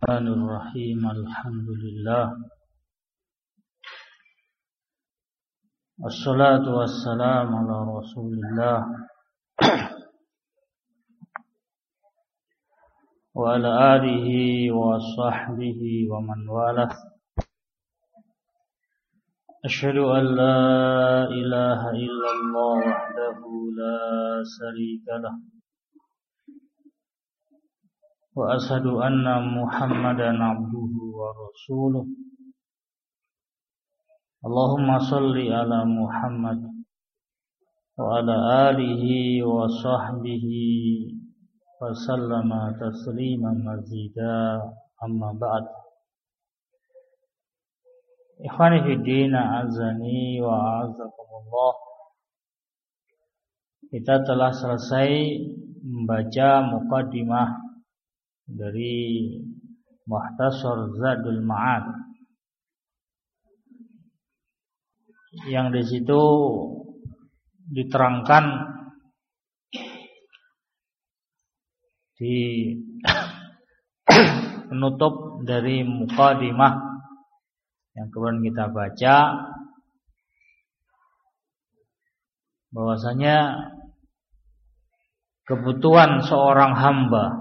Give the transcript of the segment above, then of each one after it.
Bismillahirrahmanirrahim. Alhamdulillah. Wassalatu wassalamu ala Rasulillah wa ala alihi wa sahbihi wa man walah. Asyhadu an la ilaha illallah wahdahu la syarika lah. Wa asyhadu anna Muhammadan abduhu wa rasuluh. Allahumma shalli ala Muhammad wa ala alihi wa sahbihi wa sallama tasliman mazida, amma ba'd. Ikhwani fi din, azani wa azakumullah. Kita telah selesai membaca muqaddimah dari Mukhtasar Zadul Ma'ad, yang di situ diterangkan di penutup dari muqaddimah yang kemarin kita baca, bahwasanya kebutuhan seorang hamba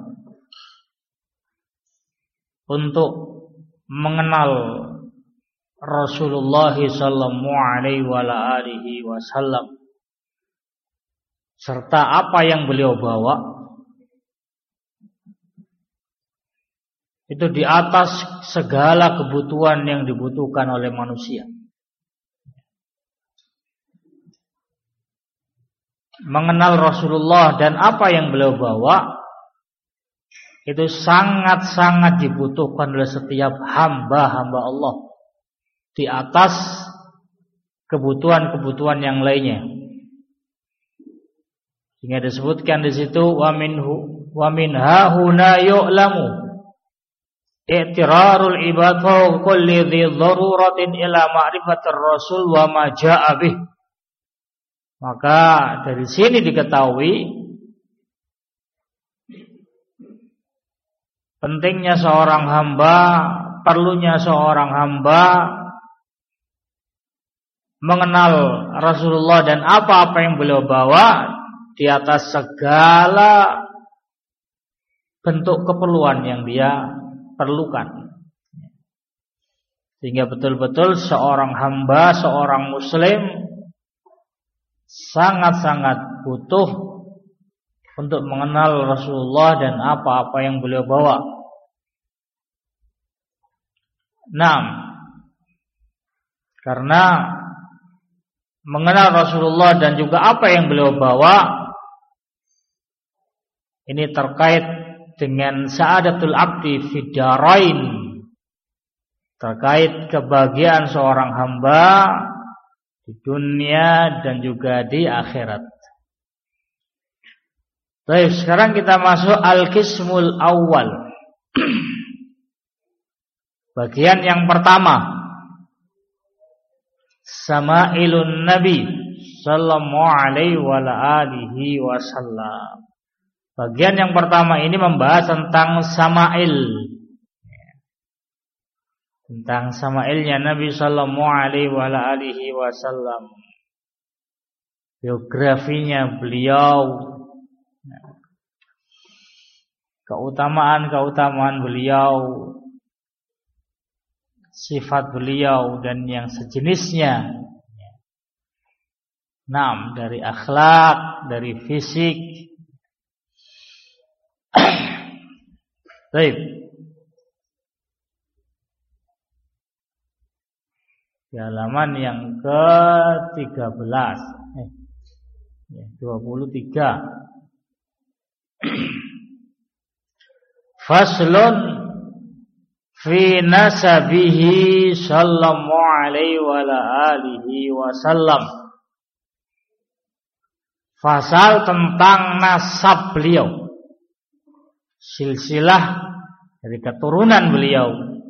untuk mengenal Rasulullah sallallahu alaihi wasallam serta apa yang beliau bawa, itu di atas segala kebutuhan yang dibutuhkan oleh manusia. Mengenal Rasulullah dan apa yang beliau bawa itu sangat-sangat dibutuhkan oleh setiap hamba-hamba Allah di atas kebutuhan-kebutuhan yang lainnya. Sehingga disebutkan di situ wa min hahuna yu'lamu i'tirarul ibad fa kulli dhi daruratin ila ma'rifatir rasul wa ma jaa'a bih. Maka dari sini diketahui pentingnya seorang hamba, perlunya seorang hamba mengenal Rasulullah dan apa-apa yang beliau bawa di atas segala bentuk keperluan yang dia perlukan. Sehingga betul-betul seorang hamba, seorang muslim sangat-sangat butuh untuk mengenal Rasulullah dan apa-apa yang beliau bawa. Karena mengenal Rasulullah dan juga apa yang beliau bawa ini terkait dengan sa'adatul abdi fid darain, terkait kebahagiaan seorang hamba di dunia dan juga di akhirat. Baik, sekarang kita masuk al-qismul awal. Bagian yang pertama, Sama'ilun Nabi sallallahu alaihi wa alihi wasallam. Bagian yang pertama ini membahas tentang Sama'il. Tentang Sama'ilnya Nabi sallallahu alaihi wa alihi wasallam. Biografinya beliau, keutamaan beliau, sifat beliau dan yang sejenisnya. Dari akhlak, dari fisik. Baik. Di halaman yang ke-13 23. Faslun fi nasabihi sallallahu alaihi wa alihi wasallam. Fasal tentang nasab beliau, silsilah dari keturunan beliau.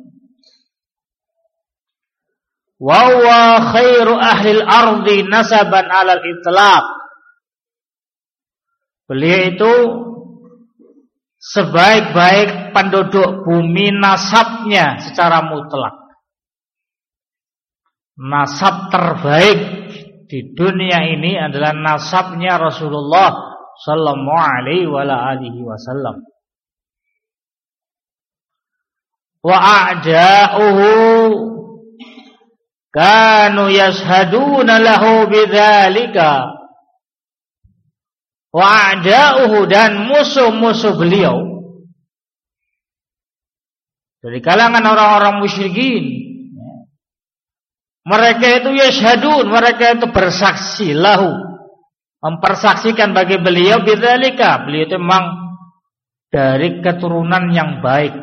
Wa huwa khairu ahlil ardi nasaban 'alal itlaq. Beliau itu sebaik-baik penduduk bumi nasabnya secara mutlak. Nasab terbaik di dunia ini adalah nasabnya Rasulullah sallallahu alaihi wasallam. Wa a'da'uhu kanu yashhaduna lahu bidzalika. Wa a'da'uhu, dan musuh-musuh beliau dari kalangan orang-orang musyrikin, mereka itu yashhadun, mereka itu bersaksi lahu, mempersaksikan bagi beliau bidzalika, beliau itu memang dari keturunan yang baik.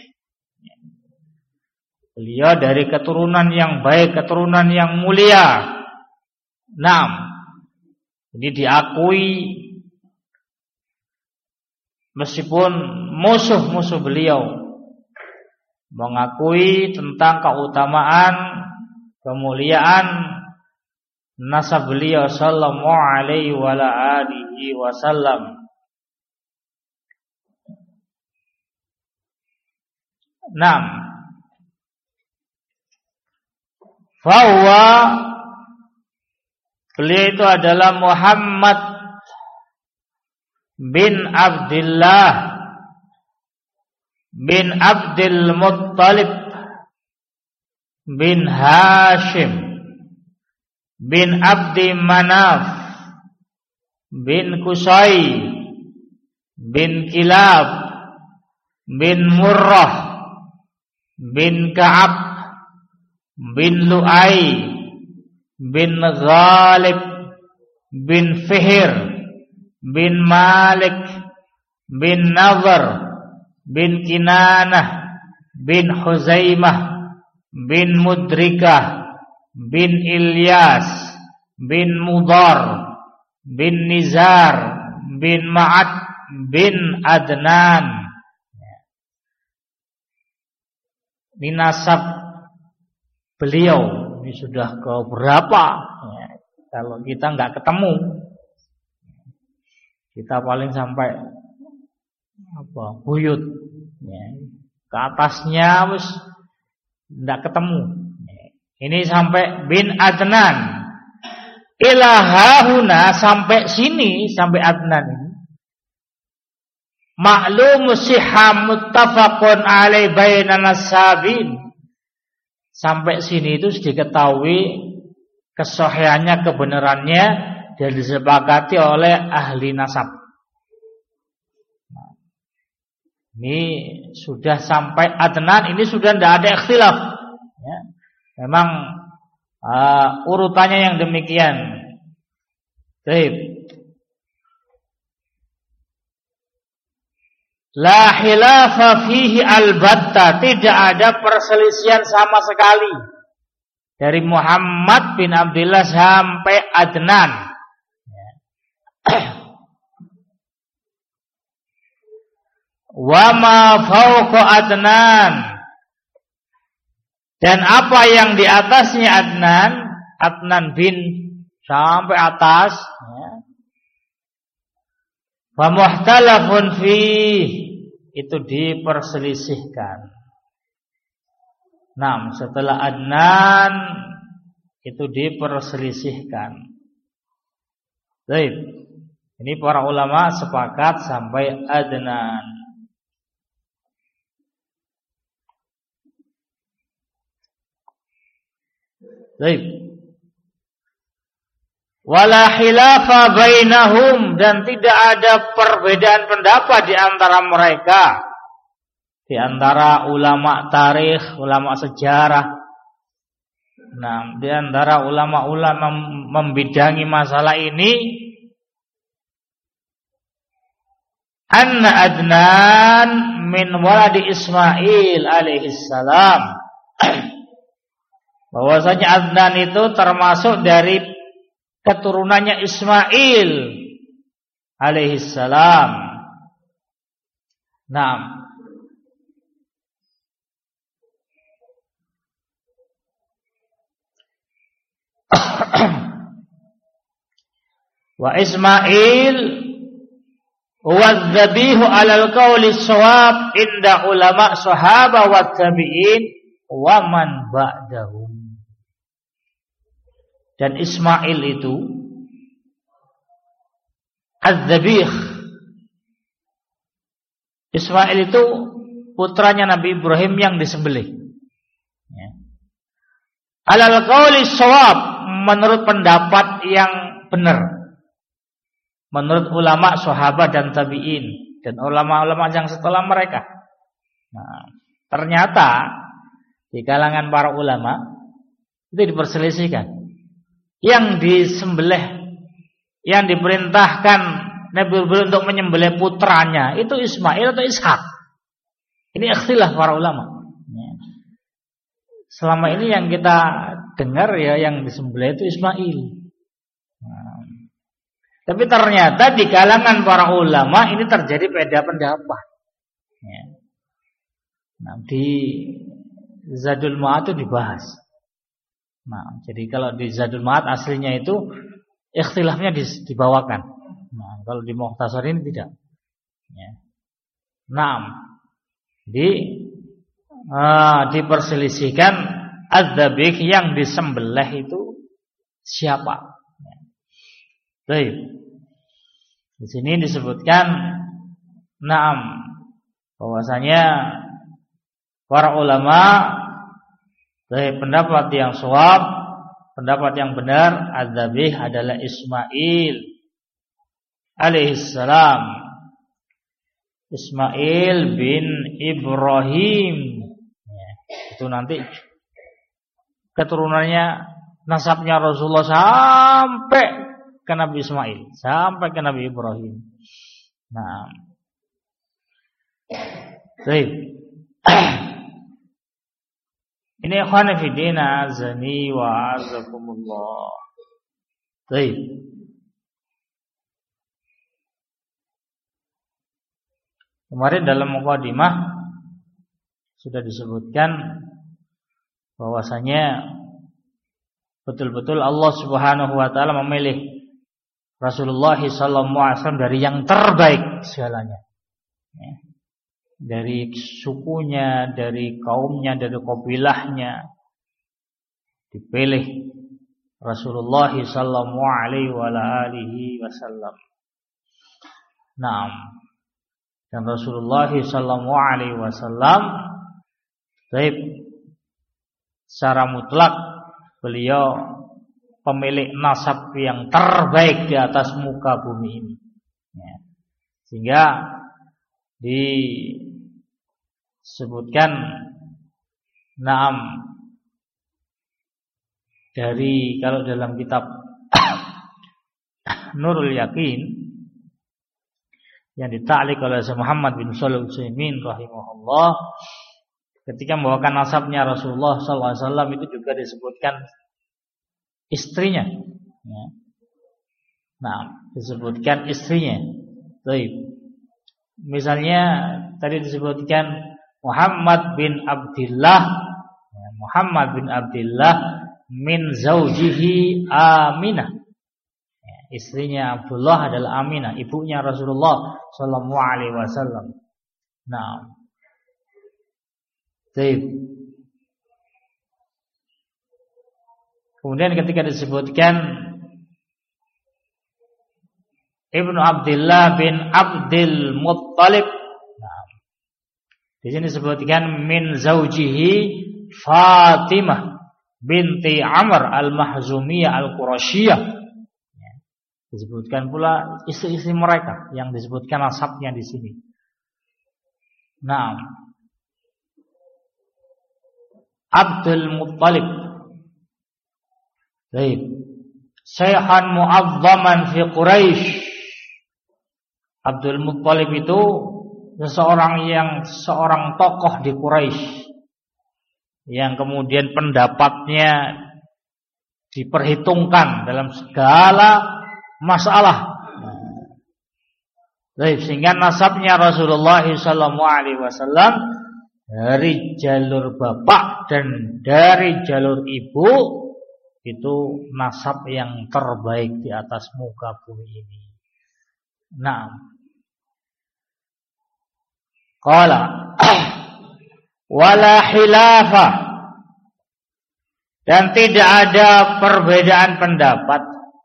Beliau dari keturunan yang baik, keturunan yang mulia. Ini diakui meskipun musuh-musuh beliau mengakui tentang keutamaan, kemuliaan nasab beliau sallallahu alaihi wasallam. Bahwa beliau itu adalah Muhammad bin Abdullah bin Abdul Muttalib bin Hashim bin Abdi Manaf bin Qusay bin Kilab bin Murrah bin Ka'ab bin Lu'ay bin Ghalib bin Fihr bin Malik bin Nadhr bin Kinanah bin Huzaimah bin Mudrikah bin Ilyas bin Mudar bin Nizar bin Ma'ad bin Adnan. Ini nasab beliau. Ini sudah ke berapa ya, kalau kita nggak ketemu, kita paling sampai buyut ya, ke atasnya wis nggak ketemu. Ini sampai bin Adnan ilahahuna, sampai sini, sampai Adnan ini maklum siham muttafaqun alai bainan as-sabin. Sampai sini itu diketahui kesohihannya, kebenarannya, dan disepakati oleh ahli nasab. Ini sudah sampai Adnan, ini sudah tidak ada ikhtilaf ya. Memang urutannya yang demikian. Baik. La khilafa fihi albatta, tidak ada perselisihan sama sekali dari Muhammad bin Abdullah sampai Adnan. Wa ma fawqa Adnan, dan apa yang di atasnya Adnan, Adnan bin sampai atas ya. Wa muhtalafun fihi, itu diperselisihkan. Setelah Adnan itu diperselisihkan. Baik. Ini para ulama sepakat sampai Adnan. Baik. Wala khilafa bainahum, dan tidak ada perbedaan pendapat di antara mereka, di antara ulama tarikh, ulama sejarah, di antara ulama-ulama membidangi masalah ini, anna Adnan min waladi Ismail alaihissalam, bahwasanya Adnan itu termasuk dari keturunannya Ismail alaihissalam. Wa Ismail Wadzabihu 'alal qauli shawab inda ulama sahaba wa tabi'in wa man ba'dahum. Dan Ismail itu az-zabih. Ismail itu putranya Nabi Ibrahim yang disembelih. Ya. Alal qauli shawab, menurut pendapat yang benar. Menurut ulama sahabat dan tabi'in dan ulama-ulama yang setelah mereka. Nah, ternyata di kalangan para ulama itu diperselisihkan. Yang disembelih, yang diperintahkan Nabi Ibrahim untuk menyembelih putranya itu Ismail atau Ishak. Ini ikhtilaf para ulama. Selama ini yang kita dengar ya yang disembelih itu Ismail. Tapi ternyata di kalangan para ulama ini terjadi beda pendapat. Nah, di Zadul Ma'ad itu dibahas. Nah, jadi kalau di Zadul Ma'ad aslinya itu ikhtilafnya dibawakan. Nah, kalau di Mukhtasar ini tidak. Nah, diperselisihkan az-zabih yang disembelih itu siapa? Baik. Di sini disebutkan bahwasanya para ulama dari pendapat yang shawab, pendapat yang benar, az-zabih adalah Ismail alaihissalam. Ismail bin Ibrahim. Itu nanti keturunannya, nasabnya Rasulullah sampai ke Nabi Ismail, sampai ke Nabi Ibrahim. Nah, baik. Ini ikhwan fillah azani wa azakumullah. Baik. Kemarin dalam mukadimah sudah disebutkan bahwasanya betul-betul Allah Subhanahu wa taala memilih Rasulullah sallallahu alaihi wasallam dari yang terbaik segalanya. Dari sukunya, dari kaumnya, dari kabilahnya dipilih Rasulullah sallallahu alaihi wasallam. Naam. Dan Rasulullah sallallahu alaihi wasallam secara mutlak beliau pemilik nasab yang terbaik di atas muka bumi ini. Sehingga disebutkan dari kalau dalam kitab Nurul Yakin yang dita'liq oleh Syekh Muhammad bin Shalih Al-Utsaimin rahimahullah, ketika membawakan nasabnya Rasulullah sallallahu alaihi wasallam itu juga disebutkan istrinya. Disebutkan istrinya. Baik. Misalnya tadi disebutkan Muhammad bin Abdullah min zaujihi Aminah. Istrinya Abdullah adalah Aminah, ibunya Rasulullah sallallahu alaihi wasallam. Baik. Kemudian ketika disebutkan Ibnu Abdullah bin Abdul Muttalib, di sini disebutkan min zaujihi Fatimah binti Amr al-Mahzumiyah al-Qurashiyah. Disebutkan pula istri-istri mereka yang disebutkan nasabnya di sini. Abdul Muttalib. Baik. Syekhan mu'azzaman fi Quraisy. Abdul Muttalib itu seorang tokoh di Quraisy yang kemudian pendapatnya diperhitungkan dalam segala masalah. Baik, sehingga nasabnya Rasulullah SAW dari jalur bapak dan dari jalur ibu itu nasab yang terbaik di atas muka bumi ini. Qala wala khilafa, dan tidak ada perbedaan pendapat,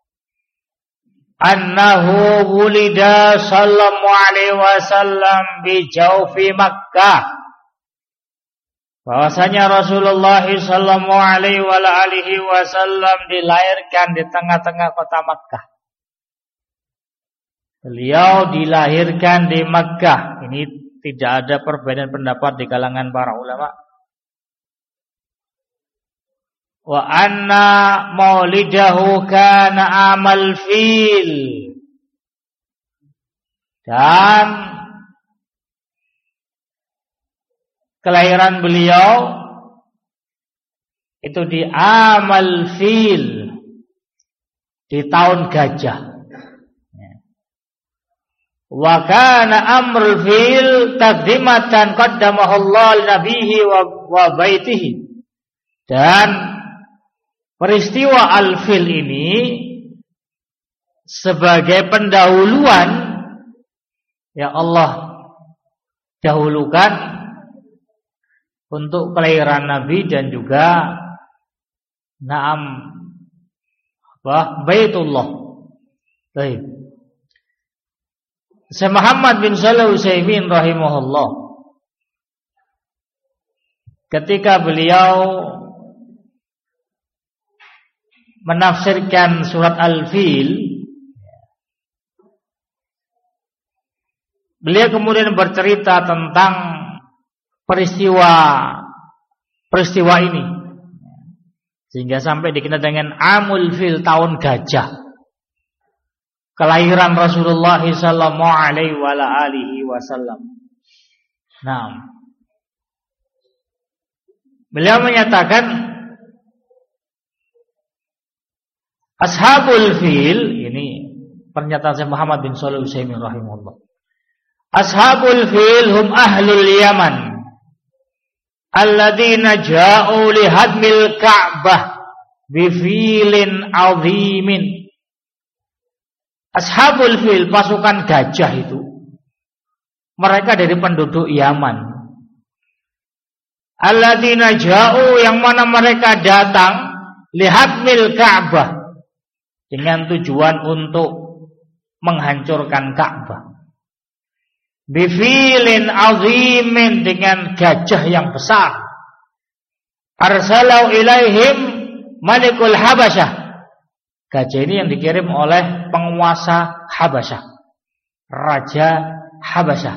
annahu wulida sallallahu alaihi wasallam bi jawfi Makkah, bahwasanya Rasulullah sallallahu alaihi wasallam dilahirkan di tengah-tengah kota Makkah. Beliau dilahirkan di Makkah. Ini tidak ada perbedaan pendapat di kalangan para ulama. Wa anna maulidahu kana amal fil, dan kelahiran beliau itu di amal fil, di tahun gajah. Wa kana amrul fil taqdimatan qaddamahu Allah nabihi wa baitihi, dan peristiwa al-fil ini sebagai pendahuluan, ya Allah dahulukan untuk kelahiran Nabi dan juga Baitullah. Baik. Syekh Muhammad bin Shalih Al-Utsaimin rahimahullah, ketika beliau menafsirkan surat Al-Fil, beliau kemudian bercerita tentang peristiwa ini, sehingga sampai dikenal dengan Amul Fil, tahun gajah, kelahiran Rasulullah sallallahu alaihi wasallam. Nah, beliau menyatakan Ashabul Fil, ini pernyataan Syekh Muhammad bin Shalih Al-Utsaimin rahimahullah. Ashabul Fil hum ahlul Yaman alladzina ja'u li hadmil Ka'bah bi filin 'azimin. Ashabul Fil, pasukan gajah itu, mereka dari penduduk Yaman. Alladzina ja'u, yang mana mereka datang lihadmil Ka'bah, dengan tujuan untuk menghancurkan Ka'bah. Bifilin azimin, dengan gajah yang besar. Arsalau ilaihim malikul Habasyah. Gajah ini yang dikirim oleh penguasa Habasyah, Raja Habasyah.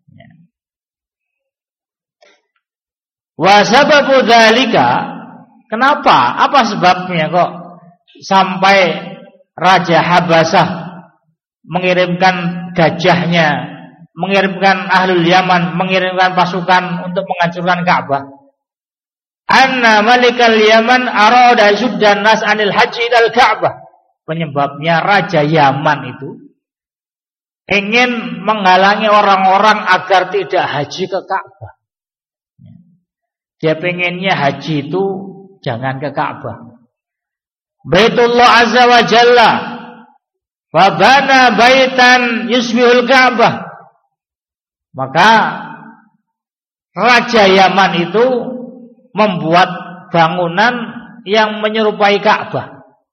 Wa sababu dzalika, kenapa? Apa sebabnya kok sampai Raja Habasyah mengirimkan gajahnya, mengirimkan ahlul Yaman, mengirimkan pasukan untuk menghancurkan Ka'bah? Anna malikal Yaman arada suddan nas anil haji ilal Ka'bah. Penyebabnya Raja Yaman itu ingin menghalangi orang-orang agar tidak haji ke Ka'bah. Dia pengennya haji itu jangan ke Ka'bah. Baitullah azza wa jalla wa bana baitan yusbihul Ka'bah. Maka Raja Yaman itu membuat bangunan yang menyerupai Ka'bah,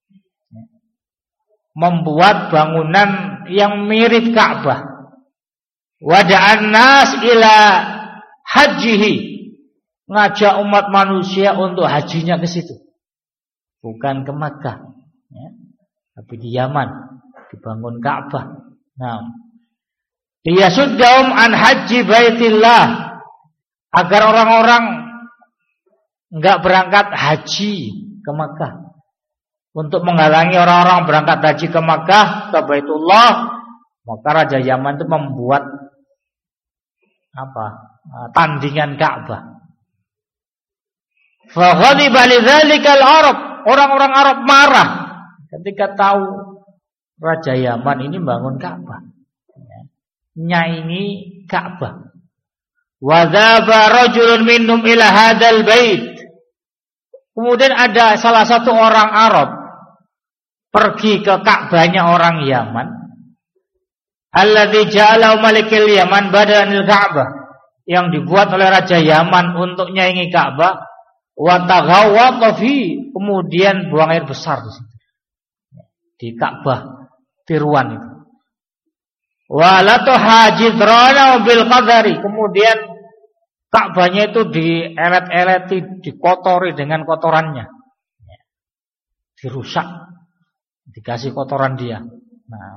membuat bangunan yang mirip Ka'bah. Wada'an nas ila hajihi, ngajak umat manusia untuk hajinya ke situ, bukan ke Makkah, ya, tapi di Yaman dibangun Ka'bah. Nah, liyasuddahum an haji baitillah, agar orang-orang enggak berangkat haji ke Makkah, untuk menghalangi orang-orang berangkat haji ke Makkah, ke Baitullah. Maka Raja Yaman itu membuat tandingan Ka'bah. Fa ghadiba lidzalikal Arab, orang-orang Arab marah ketika tahu Raja Yaman ini bangun Ka'bah, nyaingi Ka'bah. Wa dzaba rajulun minhum ila hadzal bait. Kemudian ada salah satu orang Arab pergi ke Ka'bahnya orang Yaman. Alladzi ja'alahu malikul Yaman badanil Ka'bah, yang dibuat oleh Raja Yaman untuk nyaingi Ka'bah, wa taghawwata fi, kemudian buang air besar di situ. Di Ka'bah tiruan itu. Wa la tuhajidrana bil qadari, kemudian Ka'bahnya itu dielet-eleti, dikotori dengan kotorannya. Dirusak, dikasih kotoran dia. Nah,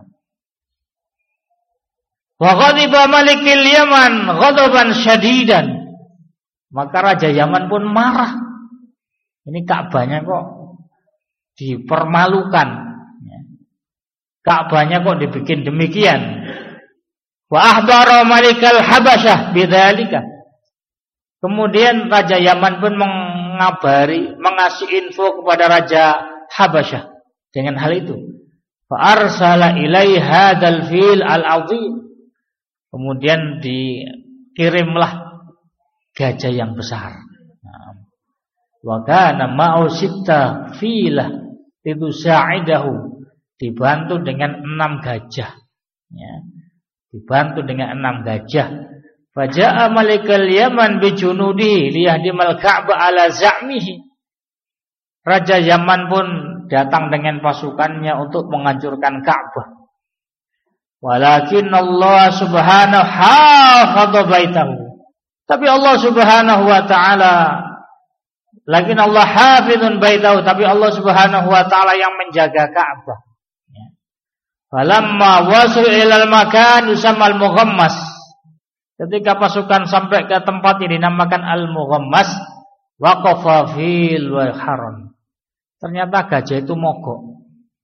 wa ghadiba malikil Yaman ghadaban syadidan, maka Raja Yaman pun marah. Ini Ka'bahnya kok dipermalukan, Ka'bahnya kok dibikin demikian. Wa ahbara malikal Habasyah bidzalika, kemudian Raja Yaman pun mengasih info kepada Raja Habasyah dengan hal itu. Fa arsala ilaihi hadzal fil al-'azim, kemudian dikirimlah gajah yang besar. Wa kana ma'u sitta filah itu sa'idahu, dibantu dengan 6 gajah. Ya, dibantu dengan 6 gajah. Faja'a malikal Yaman bijunudi liyahdimal Ka'bah ala za'mihi. Raja Yaman pun datang dengan pasukannya untuk menghancurkan Ka'bah. Walakin Allah subhanahu hafadha baitahu. Tapi Allah subhanahu wa ta'ala, lakin Allah hafidhun baitahu, tapi Allah subhanahu wa ta'ala yang menjaga Ka'bah. Falamma wasu ilal makan yusammal mughammas. Ketika pasukan sampai ke tempat yang dinamakan al-mughammas, waqafa fil haram. Ternyata gajah itu mogok.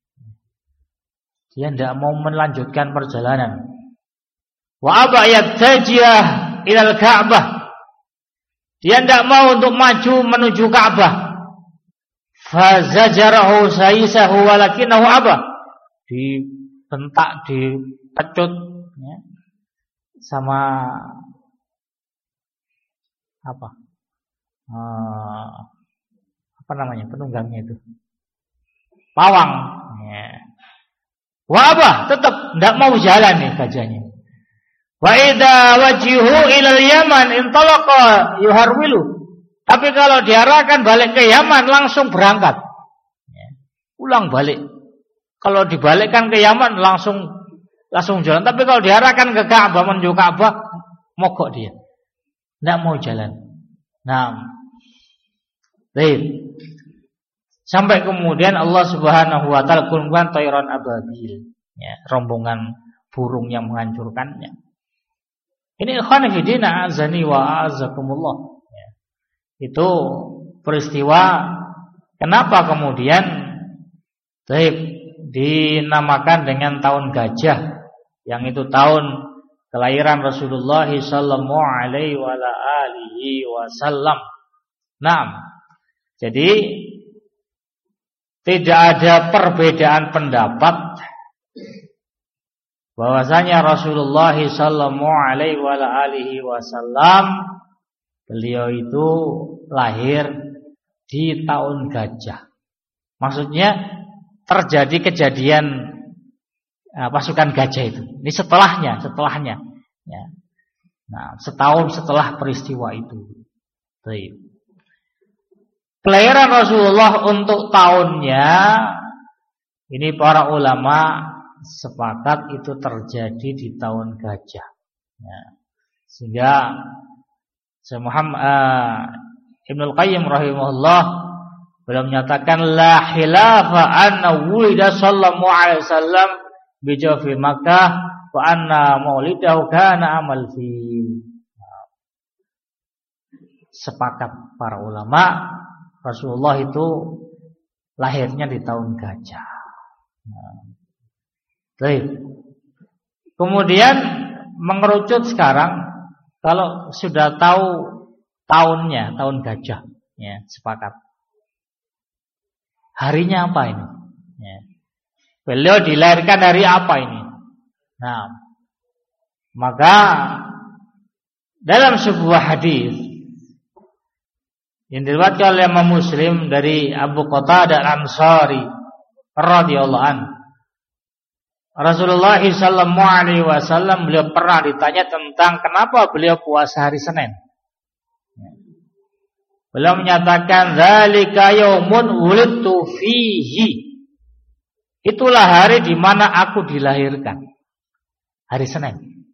Dia tidak mau melanjutkan perjalanan. Wa aba yattajih ilal Ka'bah. Dia tidak mau untuk maju menuju Ka'bah. Fazajarahu saisahu walakinahu aba. Dibentak, dipecut, ya, sama apa namanya penunggangnya itu, pawang. Ya. Wabah tetap tidak mau jalan nih gajahnya. Wa idza wajihu ilal Yaman intalaqa yuharwilu. Tapi kalau diarahkan balik ke Yaman langsung berangkat. Ya. Ulang balik. Kalau dibalikkan ke Yaman langsung jalan. Tapi kalau diarahkan ke Ka'bah, menuju Ka'bah, mogok dia. Tidak mau jalan. Nah, baik. Sampai kemudian Allah Subhanahu wa ta'ala kunban tayran ababil, ya, rombongan burung yang menghancurkannya. Ini ikhwan fillah azani wa azakumullah. Ya. Itu peristiwa kenapa kemudian dinamakan dengan tahun gajah, yang itu tahun kelahiran Rasulullah sallallahu alaihi wasallam. Nah, jadi tidak ada perbedaan pendapat bahwasanya Rasulullah sallallahu alaihi wasallam beliau itu lahir di tahun gajah. Maksudnya terjadi kejadian pasukan gajah itu. Ini setelahnya. Ya. Nah, setahun setelah peristiwa itu. Baik. Kelahiran Rasulullah untuk tahunnya ini para ulama sepakat itu terjadi di tahun gajah. Ya. Sehingga Syekh Ibnul Qayyim rahimahullah beliau menyatakan la khilafa anna wulida sallallahu alaihi wasallam bi Jafi Makkah wa anna maulidahu kana amal fil. Sepakat para ulama Rasulullah itu lahirnya di tahun gajah. Baik. Kemudian mengerucut sekarang, kalau sudah tahu tahunnya, tahun gajah, ya, sepakat. Harinya apa ini? Ya. Beliau dilahirkan hari apa ini? Nah, maka dalam sebuah hadis yang diriwayatkan oleh Imam Muslim dari Abu Qatadah Al-Ansari radhiyallahu anhu, Rasulullah SAW beliau pernah ditanya tentang kenapa beliau puasa hari Senin. Beliau menyatakan dzalika yaumun wulidtu fihi. Itulah hari di mana aku dilahirkan. Hari Senin.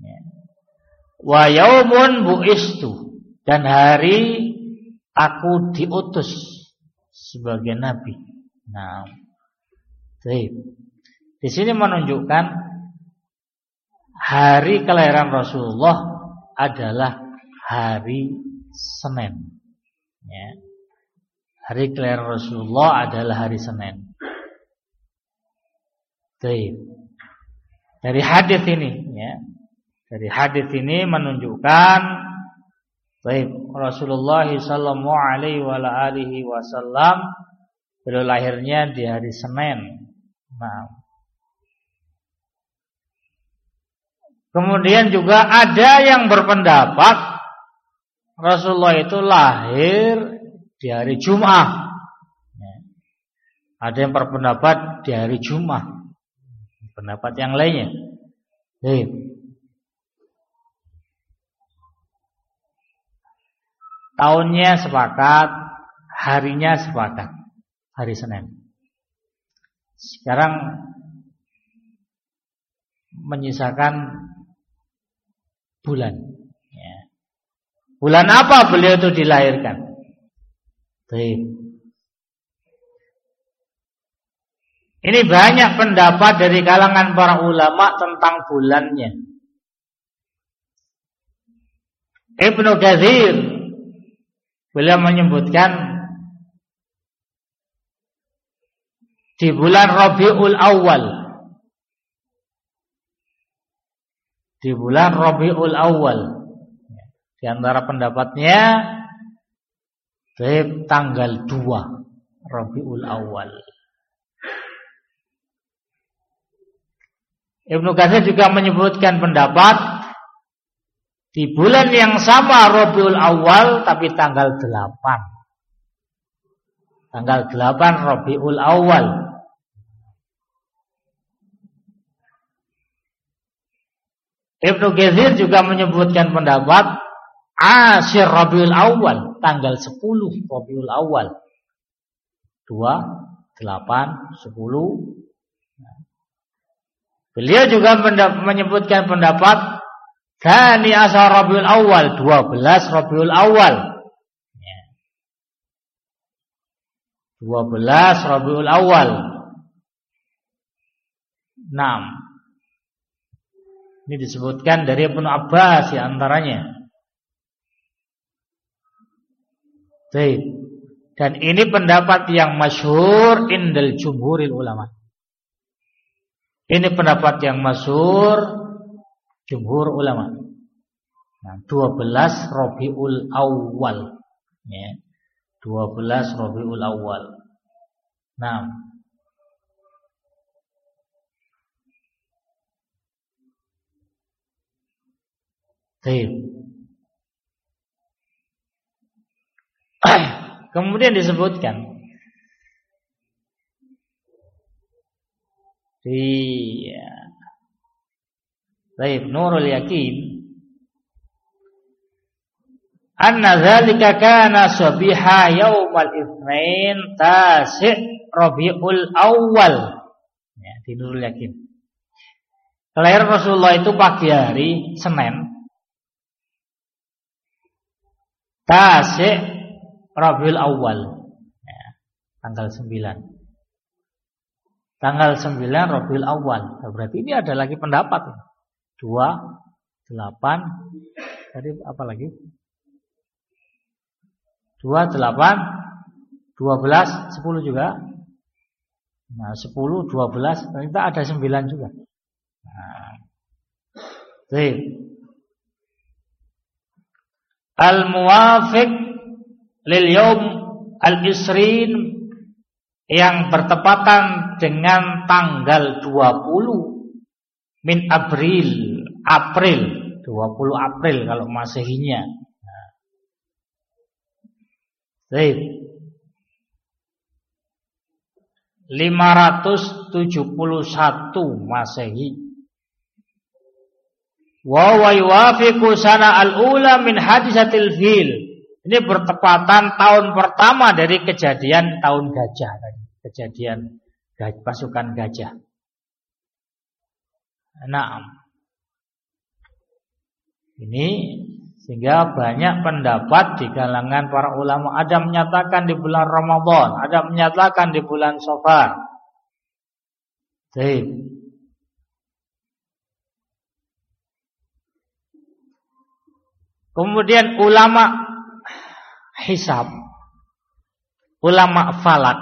Wa yaumun bu'istu, dan hari aku diutus sebagai nabi. Nah, di sini menunjukkan hari kelahiran Rasulullah adalah hari Senin. Ya. Hari kelahiran Rasulullah adalah hari Senin. Dari hadis ini, ya, dari hadis ini menunjukkan Rasulullah sallallahu alaihi wasallam beliau lahirnya di hari Senin. Nah, kemudian juga ada yang berpendapat Rasulullah itu lahir di hari Jumat. Ada yang berpendapat di hari Jumat. Pendapat yang lainnya. Tahunnya sepakat, harinya sepakat, hari Senin. Sekarang menyisakan bulan. Bulan apa beliau itu dilahirkan? Ini banyak pendapat dari kalangan para ulama tentang bulannya. Ibnu Katsir beliau menyebutkan di bulan Rabiul Awal. Di bulan Rabiul Awal. Di antara pendapatnya tanggal 2 Rabiul Awal. Ibnu Katsir juga menyebutkan pendapat di bulan yang sama Rabiul Awal tapi tanggal 8. Tanggal 8 Rabiul Awal. Ibnu Katsir juga menyebutkan pendapat Asyir Rabiul Awal, tanggal 10 Rabiul Awal. 2, 8, 10. Beliau juga menyebutkan pendapat Tsani Asyar Rabiul Awal, 12 Rabiul Awal. 12 Rabiul Awal. 6. Ini disebutkan dari Ibnu Abbas di antaranya. Dan ini pendapat yang masyhur indal jumhuril ulama. Ini pendapat yang masyhur jumhur ulama. Nah, 12 Rabiul Awal. Ya. 12 Rabiul Awal. Nah. Kemudian disebutkan di Nurul Yakin anna dzalika kana sabiha yaumal itsnain tasi' Rabiul Awal. Ya, di Nurul Yakin. Kelahiran Rasulullah itu pagi hari Senin tasi' Rabiul Awal, ya, tanggal 9. Tanggal 9 Rabiul Awal. Nah, berarti ini ada lagi pendapat. 2, 8. Tadi apa lagi? 2, 8, 12, 10 juga. Nah, 10, 12, ternyata ada 9 juga. Nah. Al-muwafiq lil yaum al-isrin, yang bertepatan dengan tanggal 20 min April 20 April kalau Masehinya. 571 Masehi. Wa yuwafiqu sana al-ula min hadisatil fil. Ini bertepatan tahun pertama dari kejadian tahun gajah tadi. Kejadian pasukan gajah. Naam. Ini sehingga banyak pendapat di kalangan para ulama. Ada menyatakan di bulan Ramadan, ada menyatakan di bulan Safar. Baik. Kemudian ulama hisab, ulama falak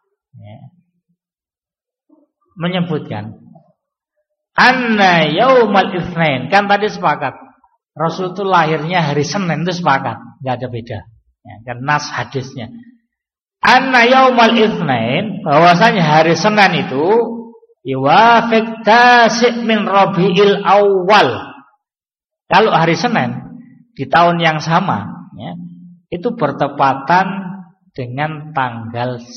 menyebutkan anna yaumal itsnain, kan tadi sepakat Rasul itu lahirnya hari Senin, itu sepakat, enggak ada beda ya, kan nas hadisnya anna yaumal itsnain, bahwasanya hari Senin itu yuwafiq tasi' min Rabiul Awal. Kalau hari Senin di tahun yang sama ya, itu bertepatan dengan tanggal 9.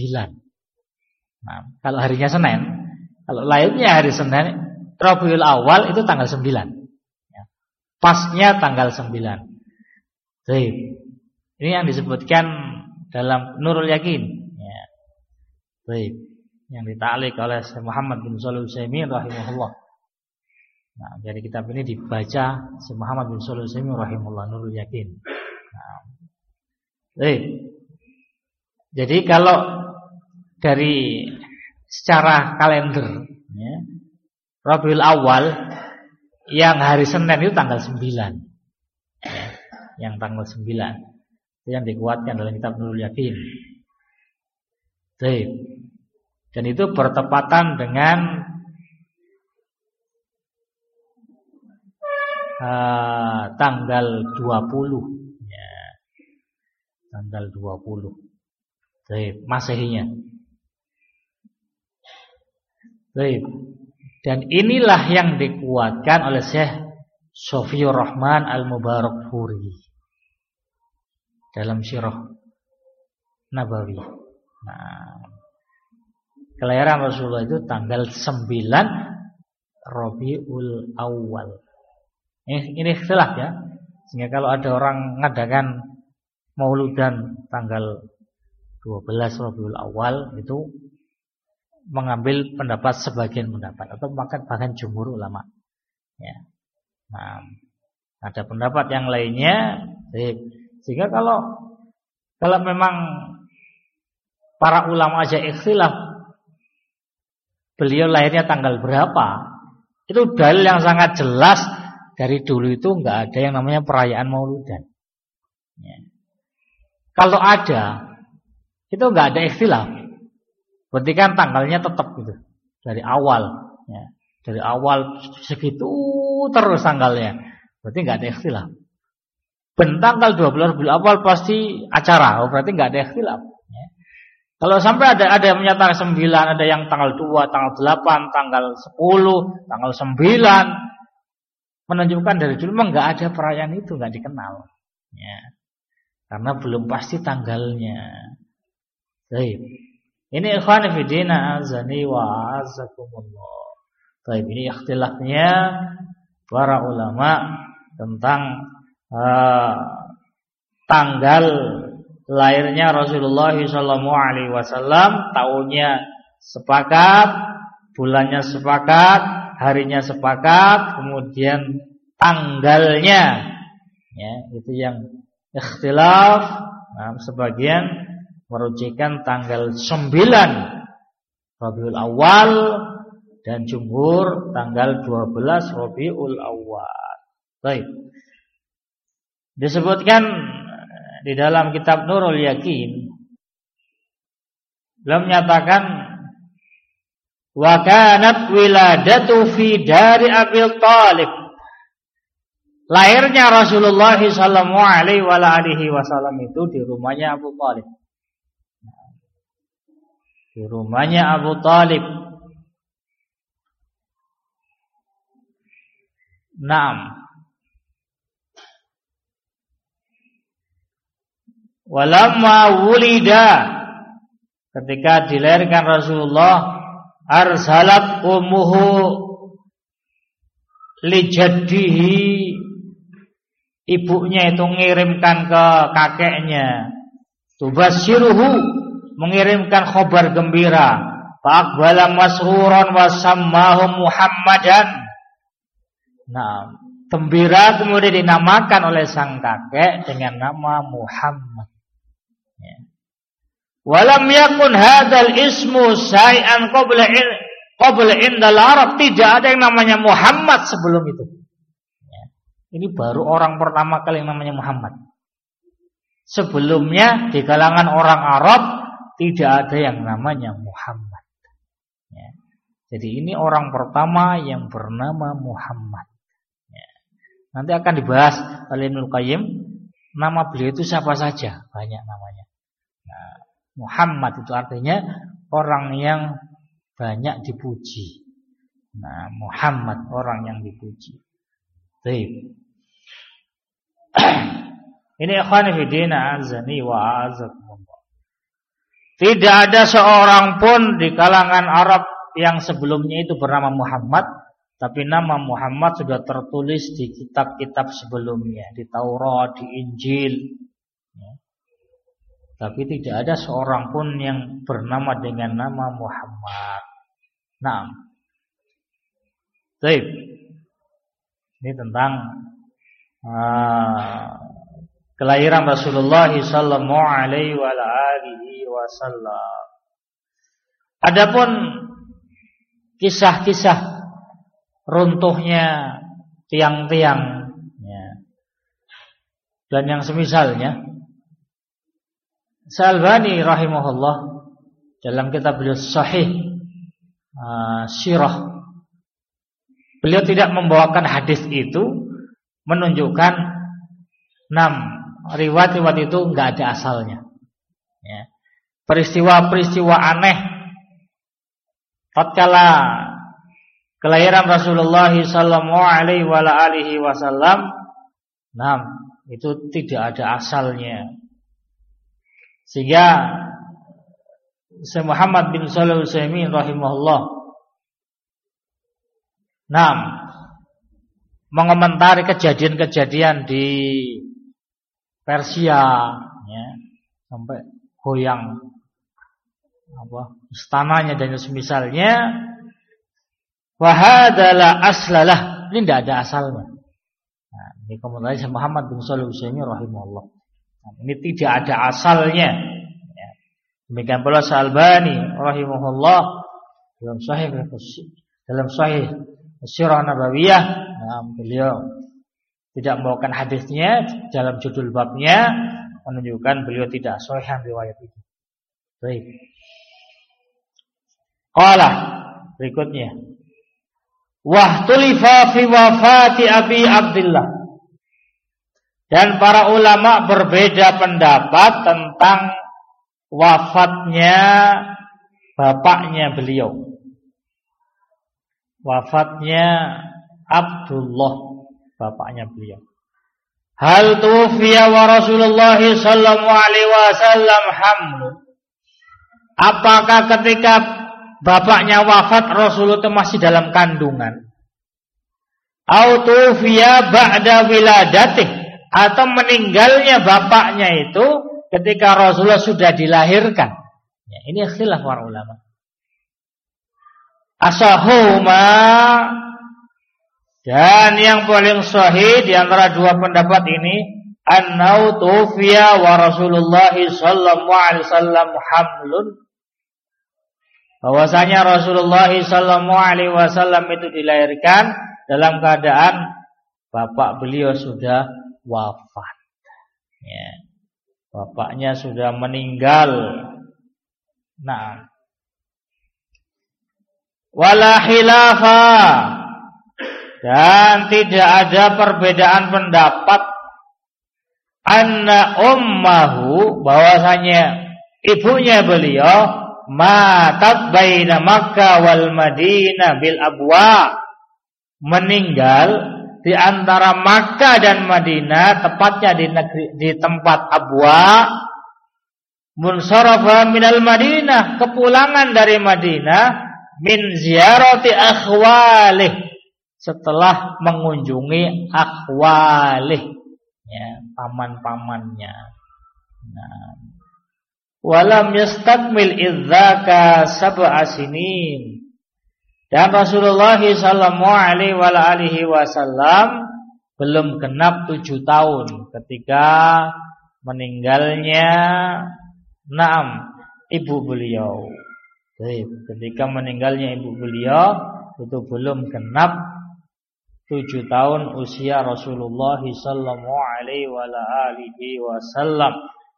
Nah, kalau harinya Senin, kalau lahirnya hari Senin, Rabiul Awal itu tanggal 9 ya. Pasnya tanggal 9. Baik. Ini yang disebutkan dalam Nurul Yakin ya. Baik. Yang dita'liq oleh Syekh Muhammad bin Shalih Al-Utsaimin rahimahullah. Nah, jadi kitab ini dibaca Syekh Muhammad bin Shalih Al-Utsaimin rahimahullah, Nurul Yakin. Nah. Jadi kalau dari secara kalender ya, Rabiul Awal yang hari Senin itu tanggal 9 ya, yang tanggal 9 itu yang dikuatkan dalam kitab Nurul Yakin. Dan itu bertepatan dengan tanggal 20 ya, tanggal 20 Masehinya. Dan inilah yang dikuatkan oleh Syekh Sofiyur Rahman Al-Mubarakfuri dalam Sirah Nabawi. Nah, kelahiran Rasulullah itu tanggal 9 Rabiul Awal. Ini ikhtilaf ya. Sehingga kalau ada orang mengadakan Mauludan tanggal 12 Rabiul Awal, itu mengambil pendapat sebagian pendapat atau bahkan jumhur ulama. Ya. Nah, ada pendapat yang lainnya. Sehingga kalau memang para ulama aja ikhtilaf beliau lahirnya tanggal berapa, itu dalil yang sangat jelas. Dari dulu itu enggak ada yang namanya perayaan Mauludan ya. Kalau ada, itu enggak ada ikhtilaf. Berarti kan tanggalnya tetap gitu dari awal ya. Dari awal segitu terus tanggalnya. Berarti enggak ada ikhtilaf. Ben tanggal 12 Rabiul Awal pasti acara, berarti enggak ada ikhtilaf ya. Kalau sampai ada yang menyatakan 9, ada yang tanggal 2, tanggal 8, tanggal 10, tanggal 9, menunjukkan dari dulu memang enggak ada perayaan itu, enggak dikenal ya. Karena belum pasti tanggalnya. Baik. Ini ikhwan fillah azani wa azakumullah. Baik, ini ikhtilafnya para ulama tentang tanggal lahirnya Rasulullah SAW, tahunnya sepakat, bulannya sepakat, harinya sepakat, kemudian tanggalnya ya, itu yang ikhtilaf. Nah, sebagian merujikan tanggal 9 Rabiul Awal dan jumhur tanggal 12 Rabiul Awal. Baik. Disebutkan di dalam kitab Nurul Yakin, beliau menyatakan wa kanat wiladatu fi dari Abi Thalib. Lahirnya Rasulullah sallallahu alaihi wasallam itu di rumahnya Abu Thalib. Di rumahnya Abu Thalib. Naam. Walamma wulida, ketika dilahirkan Rasulullah, arsalat ummuhu li jaddihi, ibunya itu mengirimkan ke kakeknya, tubasyiruhu, mengirimkan khabar gembira, faqbala masruran wa sammahu Muhammadan. Nah, gembira kemudian dinamakan oleh sang kakek dengan nama Muhammad. Ya. Walam yakun hadzal ismu syai'an qabla indal Arab, tidak ada yang namanya Muhammad sebelum itu. Ya. Ini baru orang pertama kali yang namanya Muhammad. Sebelumnya di kalangan orang Arab tidak ada yang namanya Muhammad. Ya. Jadi ini orang pertama yang bernama Muhammad. Nanti akan dibahas oleh Ibnu Qayyim, nama beliau itu siapa saja, banyak namanya. Nah, Muhammad itu artinya orang yang banyak dipuji. Nah, Muhammad orang yang dipuji. Baik. Ini ikhwan fillah azani wa azakumullah. Tidak ada seorang pun di kalangan Arab yang sebelumnya itu bernama Muhammad. Tapi nama Muhammad sudah tertulis di kitab-kitab sebelumnya, di Taurat, di Injil. Ya. Tapi tidak ada seorang pun yang bernama dengan nama Muhammad. Nah, baik. Ini tentang kelahiran Rasulullah sallallahu alaihi wasallam. Adapun kisah-kisah runtuhnya tiang-tiang ya, dan yang semisalnya, Al-Albani rahimahullah dalam kitab beliau Sahih Sirah, beliau tidak membawakan hadis itu, menunjukkan 6 riwayat itu enggak ada asalnya ya. Peristiwa-peristiwa aneh tatkala kelahiran Rasulullah sallallahu alaihi wasallam, itu tidak ada asalnya. Sehingga Syekh Muhammad bin Shalih Al-Utsaimin rahimahullah mengomentari kejadian-kejadian di Persia ya, sampai goyang istananya dan semisalnya. Wahadalah aslalah, ini tidak ada asalnya. Nah, ini komentar Syekh Muhammad bin Shalih Al-Utsaimin rahimahullah. Nah, ini tidak ada asalnya. Ya. Demikian pula Al-Albani rahimahullah dalam Sahih Sirah Nabawiyah, beliau tidak membawakan hadisnya, dalam judul babnya menunjukkan beliau tidak sahih riwayat itu. Baik. Qala berikutnya. Wahtulifa fi wafati Abi Abdullah, dan para ulama berbeda pendapat tentang wafatnya bapaknya beliau, wafatnya Abdullah, bapaknya beliau. Hal tufiya wa Rasulullah sallallahu alaihi wasallam hamlu, apakah ketika bapaknya wafat Rasulullah itu masih dalam kandungan? Autufiya ba'da wiladatih, atau meninggalnya bapaknya itu ketika Rasulullah sudah dilahirkan? Ya, ini khilaf para ulama. Asahuma, dan yang paling sahih di antara dua pendapat ini, annau tufiya wa Rasulullah sallallahu alaihi wasallam hamlun, bahwasanya Rasulullah sallallahu alaihi wasallam itu dilahirkan dalam keadaan bapak beliau sudah wafat. Ya. Bapaknya sudah meninggal. Nah, wala khilafa, dan tidak ada perbedaan pendapat, anna ummahu, bahwasanya ibunya beliau matat baina Makkah wal Madinah bil abwa, meninggal di antara Makkah dan Madinah, tepatnya di tempat Abwa, munsarafa minal Madinah, kepulangan dari Madinah, min ziyarati akhwalih, setelah mengunjungi akhwalih, ya, paman-pamannya. Nah, walam yastakmil idzaka sab'a sinin, dan Rasulullah sallallahu alaihi wasallam belum genap 7 tahun ketika meninggalnya ibu beliau. Ketika meninggalnya ibu beliau itu belum genap 7 tahun usia Rasulullah sallallahu alaihi wasallam.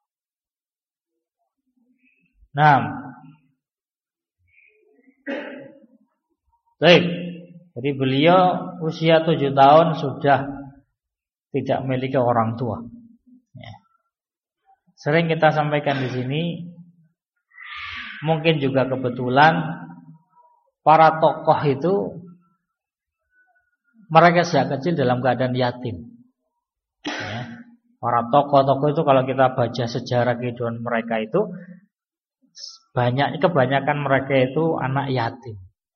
Baik. Jadi beliau usia 7 tahun sudah tidak memiliki orang tua. Ya. Sering kita sampaikan di sini, mungkin juga kebetulan para tokoh itu mereka sejak kecil dalam keadaan yatim. Ya. Para tokoh-tokoh itu kalau kita baca sejarah kehidupan mereka itu kebanyakan mereka itu anak yatim.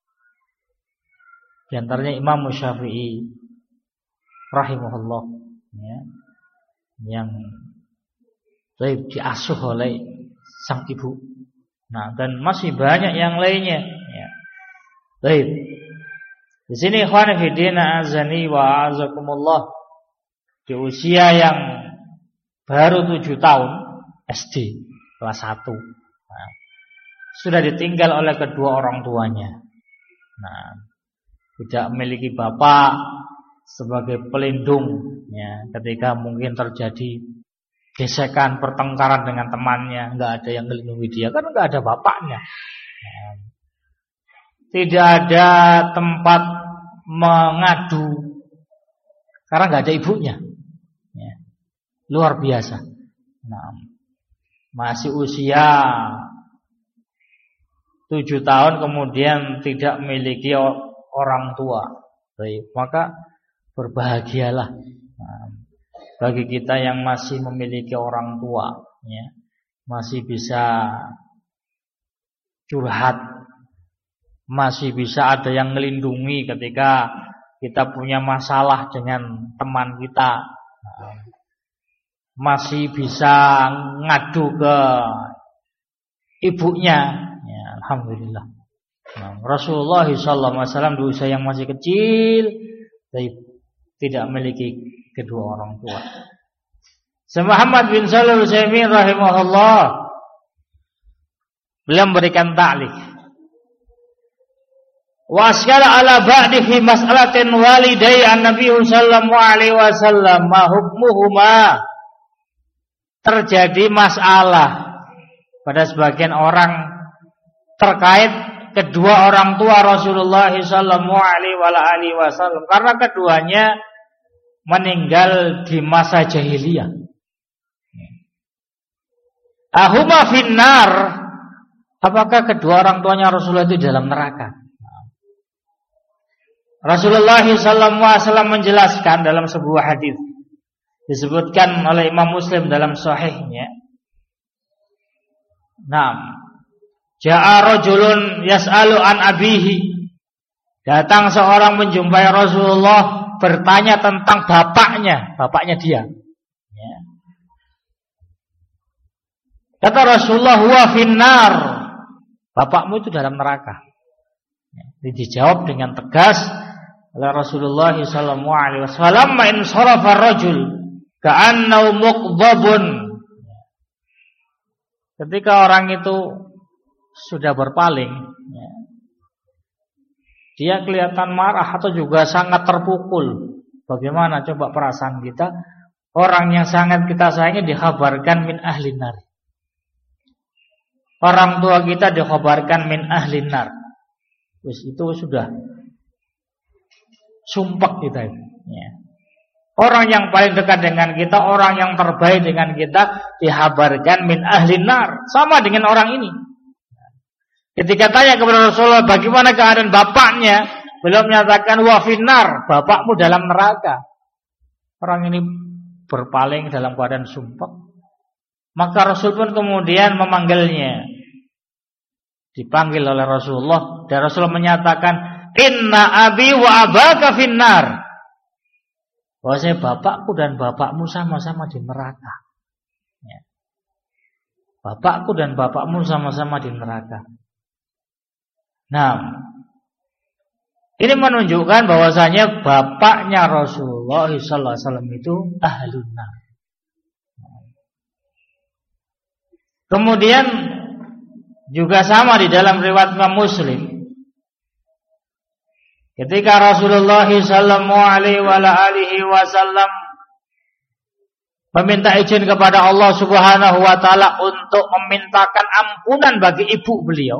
Di antaranya Imam Syafi'i rahimahullah, ya, yang diasuh oleh sang ibu. Dan masih banyak yang lainnya, ya. Di sini ikhwan fillah azani wa azakumullah, di usia yang baru 7 tahun SD kelas 1, sudah ditinggal oleh kedua orang tuanya. Tidak memiliki bapak sebagai pelindung, ya, ketika mungkin terjadi gesekan, pertengkaran dengan temannya, nggak ada yang melindungi dia karena nggak ada bapaknya. Tidak ada tempat mengadu karena nggak ada ibunya. Ya. Luar biasa. Masih usia 7 tahun kemudian tidak memiliki orang tua. Maka berbahagialah bagi kita yang masih memiliki orang tua, ya, masih bisa curhat, masih bisa ada yang melindungi ketika kita punya masalah dengan teman kita, masih bisa ngadu ke ibunya, ya, alhamdulillah. Rasulullah SAW di usia yang masih kecil tidak memiliki kedua orang tua. Muhammad bin Shalih Al-Utsaimin rahimahullah, beliau memberikan ta'liq. Wa askala ala ba'di fi mas'alatin walidai an-nabi sallallahu alaihi wasallam ma hukmuhuma. Terjadi masalah pada sebagian orang terkait kedua orang tua Rasulullah sallallahu alaihi wasallam karena keduanya meninggal di masa jahiliyah. Ahuma finnar, apakah kedua orang tuanya Rasulullah itu dalam neraka? Rasulullah sallallahu alaihi wasallam menjelaskan dalam sebuah hadis, disebutkan oleh Imam Muslim dalam sahihnya. Ja'a rajulun yas'alu an abihi. Datang seorang menjumpai Rasulullah, bertanya tentang bapaknya dia. Ya. Kata Rasulullah, huwa finnar. Bapakmu itu dalam neraka. Ya. Dijawab dengan tegas oleh Rasulullah sallallahu alaihi wasallam, "Ma in sarafa ar-rajul ka'annahu muqdhabun." Ketika orang itu sudah berpaling, ya, dia kelihatan marah atau juga sangat terpukul. Bagaimana coba perasaan kita? Orang yang sangat kita sayangi dikhabarkan min ahlin nar. Orang tua kita dikhabarkan min ahlin nar. Itu sudah sumpah kita. Ya. Orang yang paling dekat dengan kita, orang yang terbaik dengan kita dikhabarkan min ahlin nar. Sama dengan orang ini. Ketika tanya kepada Rasulullah bagaimana keadaan bapaknya, beliau menyatakan wa finnar, bapakmu dalam neraka. Orang ini berpaling dalam keadaan sumpah. Maka Rasul pun kemudian memanggilnya. Dipanggil oleh Rasulullah dan Rasulullah menyatakan, "Inna abi wa abaka finnar." Bahwasanya bapakku dan bapakmu sama-sama di neraka. Ya. Bapakku dan bapakmu sama-sama di neraka. Nah, ini menunjukkan bahwasanya bapaknya Rasulullah SAW itu ahlun nar. Kemudian juga sama di dalam riwayat Imam Muslim, ketika Rasulullah SAW meminta izin kepada Allah Subhanahu wa taala untuk memintakan ampunan bagi ibu beliau,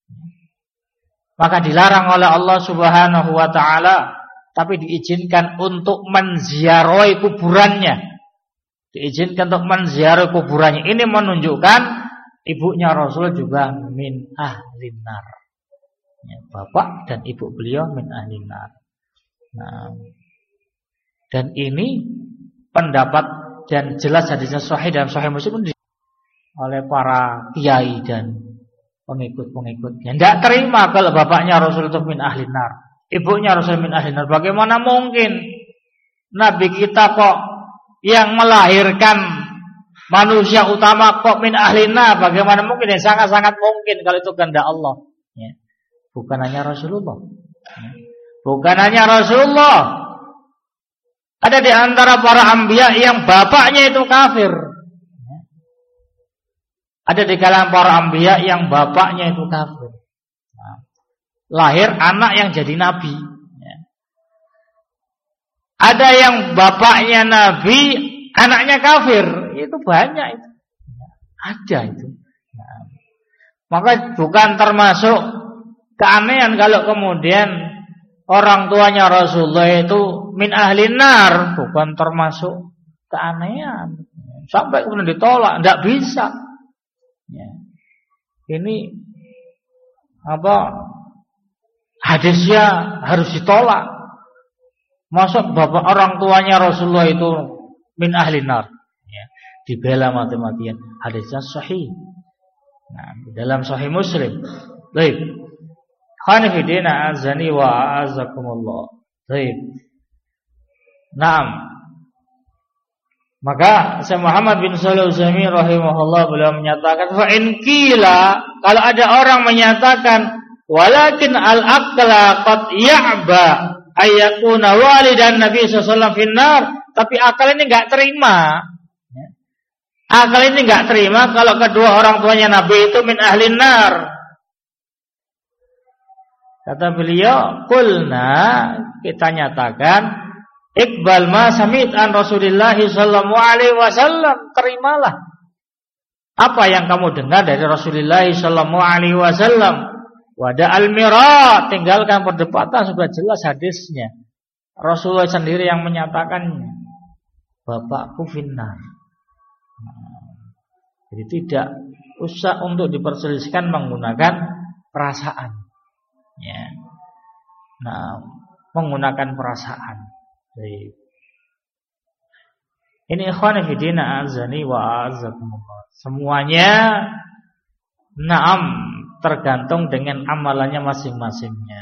maka dilarang oleh Allah Subhanahu wa taala, tapi diizinkan untuk menziarahi kuburannya. Diizinkan untuk menziarahi kuburannya. Ini menunjukkan ibunya Rasul juga min ahlin nar. Ya, bapak dan ibu beliau min ahlin nar. Nah, dan ini pendapat dan jelas hadisnya sahih dalam Sahih Muslim oleh para kiai dan pengikut-pengikutnya. Tidak terima kalau bapaknya Rasul itu min ahlin nar, ibunya Rasul min ahlin nar. Bagaimana mungkin Nabi kita kok yang melahirkan manusia utama kok min ahlin nar? Bagaimana mungkin? Ya, sangat-sangat mungkin kalau itu kehendak Allah. Ya. Bukan hanya Rasulullah. Ya. Bukan hanya Rasulullah. Ada di antara para anbiya yang bapaknya itu kafir. Ada di kalangan para anbiya yang bapaknya itu kafir. Nah, lahir anak yang jadi nabi. Ada yang bapaknya nabi, anaknya kafir. Itu banyak itu. Ada itu. Nah, maka bukan termasuk keanehan kalau kemudian orang tuanya Rasulullah itu min ahlin nar. Bukan termasuk keanehan. Sampai kemudian ditolak, tidak bisa. Ya. Ini hadisnya harus ditolak. Masuk bapak orang tuanya Rasulullah itu min ahli nar, ya, dibela mati-matian. Hadisnya sahih. Nah, dalam Sahih Muslim. Baik. Khanifidina azani wa azakumullah. Baik. Naam. Maka Syekh Muhammad bin Shalih Al-Utsaimin rahimahullah beliau menyatakan, fa in qila, kalau ada orang menyatakan walakin al-aqla qad ya'ba ayakuna walidan Nabi sallallahu alaihi wasallam, tapi akal ini enggak terima. Akal ini enggak terima kalau kedua orang tuanya Nabi itu min ahlin nar. Kata beliau, qulna, kita nyatakan, iqbal ma samit an Rasulillah sallallahu alaihi wasallam, terimalah apa yang kamu dengar dari Rasulullah sallallahu alaihi wasallam. Wada al-mira, tinggalkan perdebatan, sudah jelas hadisnya. Rasulullah sendiri yang menyatakannya. Bapakku finnar. Jadi tidak usah untuk diperselisihkan menggunakan perasaan. Ya. Nah, menggunakan perasaan. Jadi, ini ikhwan fillah azani wa azakumullah. Semuanya naam tergantung dengan amalannya masing-masingnya.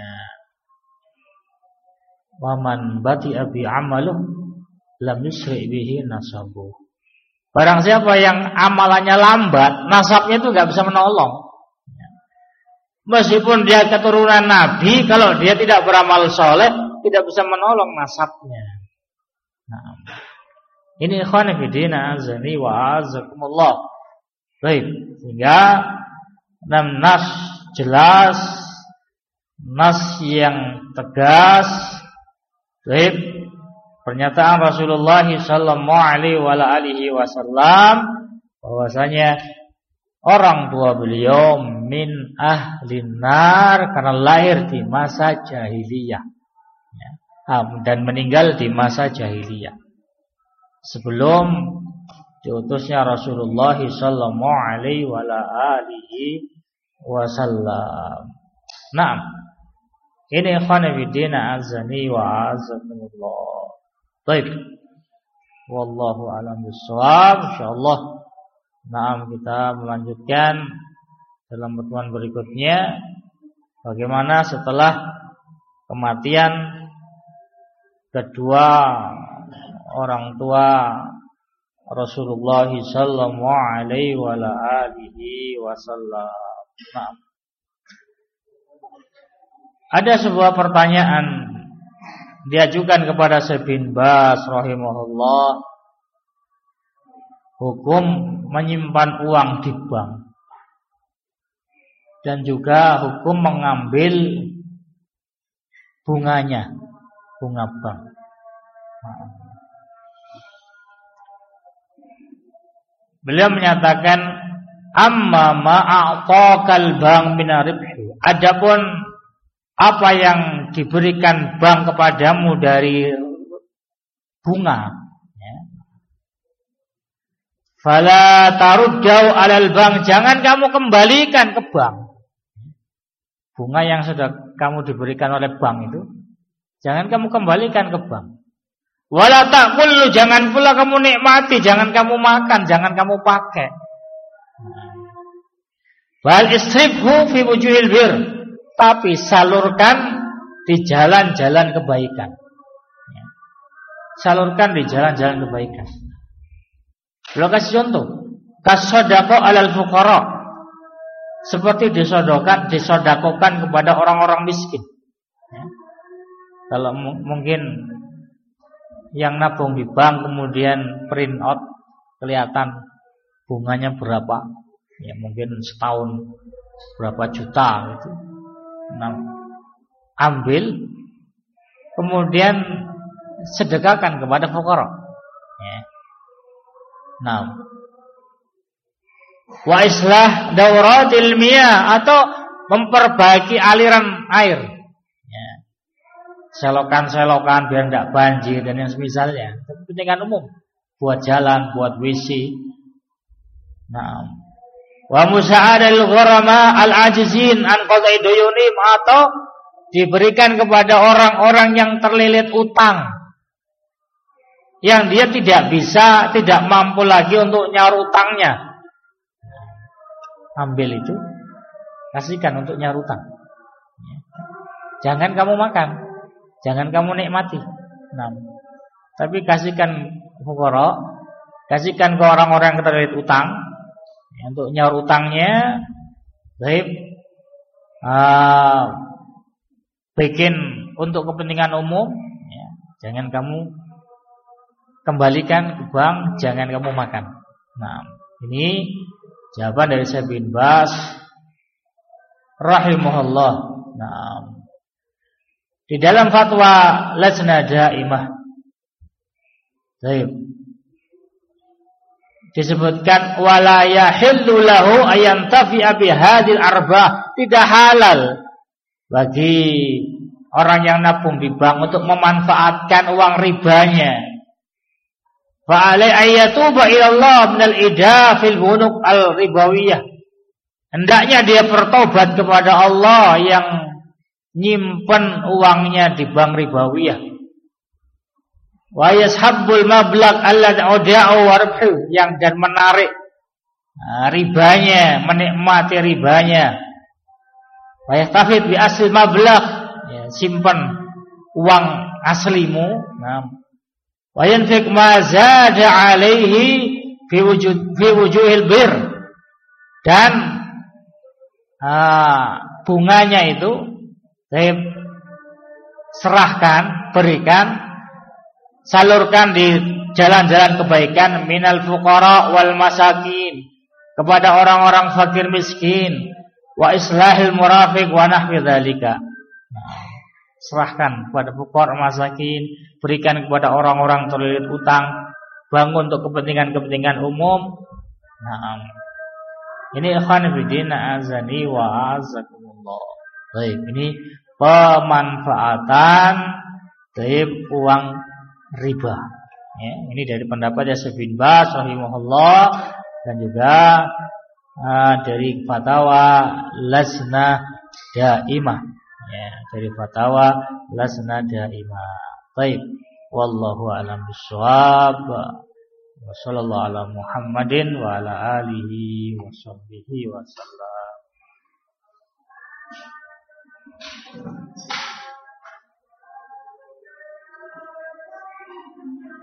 Waman bati abi amaluh lam yusri bihi nasabuh. Barang siapa yang amalannya lambat, nasabnya itu enggak bisa menolong. Meskipun dia keturunan Nabi, kalau dia tidak beramal soleh, tidak bisa menolong nasabnya. Nah, ini ikhwan fillah azani wa azakumullah. Baik, sehingga nas jelas, nas yang tegas. Baik, pernyataan Rasulullah sallallahu alaihi wasallam bahwasanya orang tua beliau min ahlin nar karena lahir di masa jahiliyah, ya, dan meninggal di masa jahiliyah sebelum diutusnya Rasulullah sallallahu alaihi wasallam. Naam. Ini ikhwan fillah azani wa azakumullah. Baik. Wallahu a'lam bissawab. Insyaallah Nah, kita melanjutkan dalam pertemuan berikutnya bagaimana setelah kematian kedua orang tua Rasulullah sallallahu alaihi wasallam. Nah, ada sebuah pertanyaan diajukan kepada Syekh bin Baz rahimahullah, hukum menyimpan uang di bank dan juga hukum mengambil bunganya, bunga bank. Beliau menyatakan amma ma'ataqal bank min ribhi. Adapun apa yang diberikan bank kepadamu dari bunga, ya. Fala taruddau 'alal bank, jangan kamu kembalikan ke bank. Bunga yang sudah kamu diberikan oleh bank itu jangan kamu kembalikan ke bank. Wala ta'kulu, jangan pula kamu nikmati, jangan kamu makan, jangan kamu pakai. Bal isrifhu fi wujuhil bir, tapi salurkan di jalan-jalan kebaikan. Salurkan di jalan-jalan kebaikan. Beliau kasih contoh, kasodaqo alal fuqara, seperti disodakokan kepada orang-orang miskin. Kalau mungkin yang nabung di bank kemudian print out kelihatan bunganya berapa, ya mungkin setahun berapa juta gitu. Nah, ambil kemudian sedekahkan kepada fuqara. Ya. Nah, wa islah dauratil miyah, atau memperbaiki aliran air. Selokan-selokan biar tidak banjir dan yang semisalnya. Kepentingan umum, buat jalan, buat WC. Nah, wa musa'adal ghurama al-ajizin an qada'i duyunim, atau diberikan kepada orang-orang yang terlilit utang, yang dia tidak mampu lagi untuk nyaur utangnya. Ambil itu, kasihkan untuk nyaur utang. Jangan kamu makan, jangan kamu nikmati. Nah, tapi kasihkan fuqara, kasihkan ke orang-orang yang terlilit utang, ya, untuk nyaur utangnya. Baik, bikin untuk kepentingan umum, ya. Jangan kamu kembalikan ke bank, jangan kamu makan. Nah, ini jawaban dari Syekh bin Baz rahimahullah. Nah, di dalam fatwa Lajnah Daimah disebutkan wala yahillu lahu ayantafi'a bihadil arbah, tidak halal bagi orang yang nabung di bank untuk memanfaatkan uang ribanya. Fa alai ayatuba ila Allah minal ida fil bunuk al ribawiyah, hendaknya dia bertobat kepada Allah yang nyimpen uangnya di bank ribawiyah. Wa yashabbul mablagh alladhi uda'u warabhu, yang dan menarik ribanya, menikmati ribanya. Wa yastafid bi asli mablagh, ya, simpan uang aslimu. Nah, wa yanfiq ma zada alaihi fi wujuhil bir, dan bunganya itu serahkan, berikan, salurkan di jalan-jalan kebaikan minal fuqara wal masakin, kepada orang-orang fakir miskin, wa islahil murafiq wa nahwi dzalika. Serahkan kepada fuqara masakin, berikan kepada orang-orang terlilit utang, bangun untuk kepentingan-kepentingan umum. Nah, ini ikhwan fillah azani wa azakumullah. Baik, ini pemanfaatan dari uang riba. Ya, ini dari pendapatnya Syekh bin Baz rahimahullah, dan juga dari fatwa Lajnah Daimah. Ya, dari fatwa Lajnah Daimah. Baik, wallahu a'lam bishawab. Wassallallahu ala Muhammadin wa ala alihi wa sahbihi wasallam.